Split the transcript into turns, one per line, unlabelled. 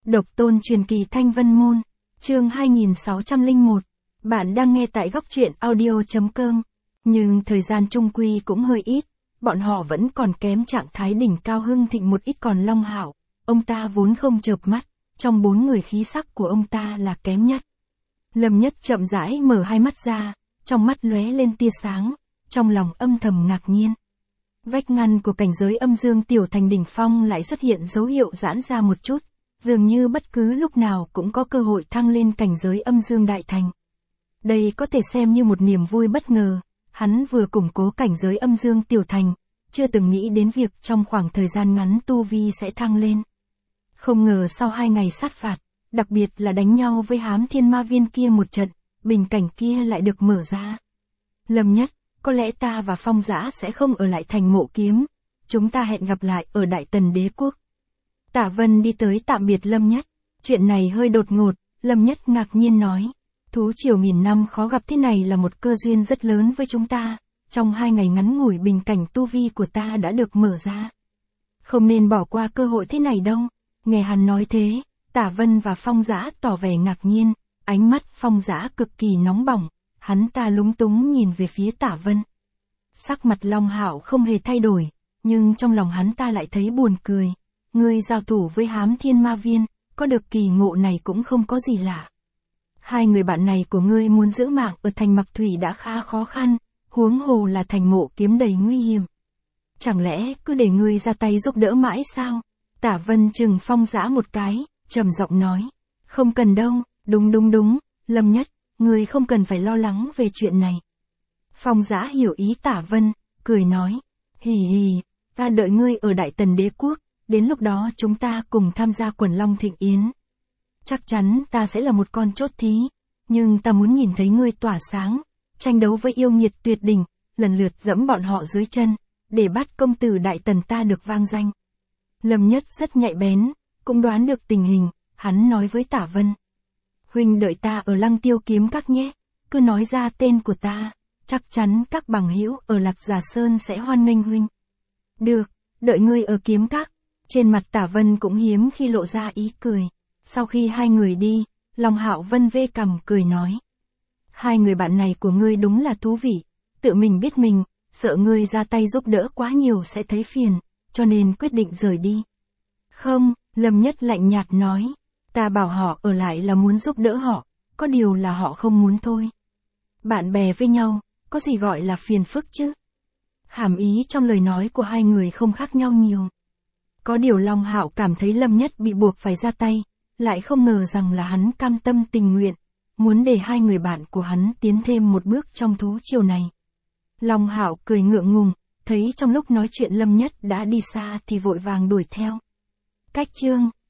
Độc tôn truyền kỳ Thanh Vân Môn, chương 2601. Bạn đang nghe tại góc truyện audio.com. Nhưng thời gian trung quy cũng hơi ít, bọn họ vẫn còn kém trạng thái đỉnh cao hưng thịnh một ít. Còn Long Hạo, ông ta vốn không chợp mắt, trong 4 người khí sắc của ông ta là kém nhất. Lâm Nhất chậm rãi mở hai mắt ra, trong mắt lóe lên tia sáng, trong lòng âm thầm ngạc nhiên. Vách ngăn của cảnh giới âm dương tiểu thành đỉnh phong lại xuất hiện dấu hiệu giãn ra một chút, dường như bất cứ lúc nào cũng có cơ hội thăng lên cảnh giới âm dương đại thành. Đây có thể xem như một niềm vui bất ngờ, hắn vừa củng cố cảnh giới âm dương tiểu thành, chưa từng nghĩ đến việc trong khoảng thời gian ngắn tu vi sẽ thăng lên. Không ngờ sau 2 ngày sát phạt, đặc biệt là đánh nhau với Hám Thiên Ma Viên kia một trận, bình cảnh kia lại được mở ra. Lâm Nhất, có lẽ ta và Phong Dã sẽ không ở lại thành Mộ Kiếm, chúng ta hẹn gặp lại ở Đại Tần Đế Quốc. Tả Vân đi tới tạm biệt Lâm Nhất, chuyện này hơi đột ngột, Lâm Nhất ngạc nhiên nói. Thú triều nghìn năm khó gặp thế này là một cơ duyên rất lớn với chúng ta, trong 2 ngày ngắn ngủi bình cảnh tu vi của ta đã được mở ra. Không nên bỏ qua cơ hội thế này đâu. Nghe hắn nói thế, Tả Vân và Phong Dã tỏ vẻ ngạc nhiên, ánh mắt Phong Dã cực kỳ nóng bỏng, hắn ta lúng túng nhìn về phía Tả Vân. Sắc mặt Long Hạo không hề thay đổi, nhưng trong lòng hắn ta lại thấy buồn cười. Ngươi giao thủ với Hám Thiên Ma Viên, có được kỳ ngộ này cũng không có gì lạ. 2 người bạn này của ngươi muốn giữ mạng ở thành Mặc Thủy đã khá khó khăn, huống hồ là thành Mộ Kiếm đầy nguy hiểm. Chẳng lẽ cứ để ngươi ra tay giúp đỡ mãi sao? Tả Vân chừng Phong Dã một cái, trầm giọng nói. Không cần đâu, đúng, Lâm Nhất, ngươi không cần phải lo lắng về chuyện này. Phong Dã hiểu ý Tả Vân, cười nói. Hì hì, ta đợi ngươi ở Đại Tần Đế Quốc, đến lúc đó chúng ta cùng tham gia Quần Long Thịnh Yến. Chắc chắn ta sẽ là một con chốt thí, nhưng ta muốn nhìn thấy ngươi tỏa sáng, tranh đấu với yêu nghiệt tuyệt đỉnh, lần lượt dẫm bọn họ dưới chân, để bắt công tử Đại Tần ta được vang danh. Lâm Nhất rất nhạy bén, cũng đoán được tình hình, hắn nói với Tả Vân. Huynh đợi ta ở Lăng Tiêu Kiếm Các nhé, cứ nói ra tên của ta, chắc chắn các bằng hữu ở Lạc Giả Sơn sẽ hoan nghênh huynh. Được, đợi ngươi ở Kiếm Các. Trên mặt Tả Vân cũng hiếm khi lộ ra ý cười. Sau khi 2 người đi, Long Hạo vân vê cằm cười nói. 2 người bạn này của ngươi đúng là thú vị, tự mình biết mình, sợ ngươi ra tay giúp đỡ quá nhiều sẽ thấy phiền, cho nên quyết định rời đi. Không, Lâm Nhất lạnh nhạt nói, ta bảo họ ở lại là muốn giúp đỡ họ, có điều là họ không muốn thôi. Bạn bè với nhau, có gì gọi là phiền phức chứ? Hàm ý trong lời nói của 2 người không khác nhau nhiều. Có điều Long Hạo cảm thấy Lâm Nhất bị buộc phải ra tay, lại không ngờ rằng là hắn cam tâm tình nguyện, muốn để 2 người bạn của hắn tiến thêm một bước trong thú triều này. Long Hạo cười ngượng ngùng, thấy trong lúc nói chuyện Lâm Nhất đã đi xa thì vội vàng đuổi theo. Cách chương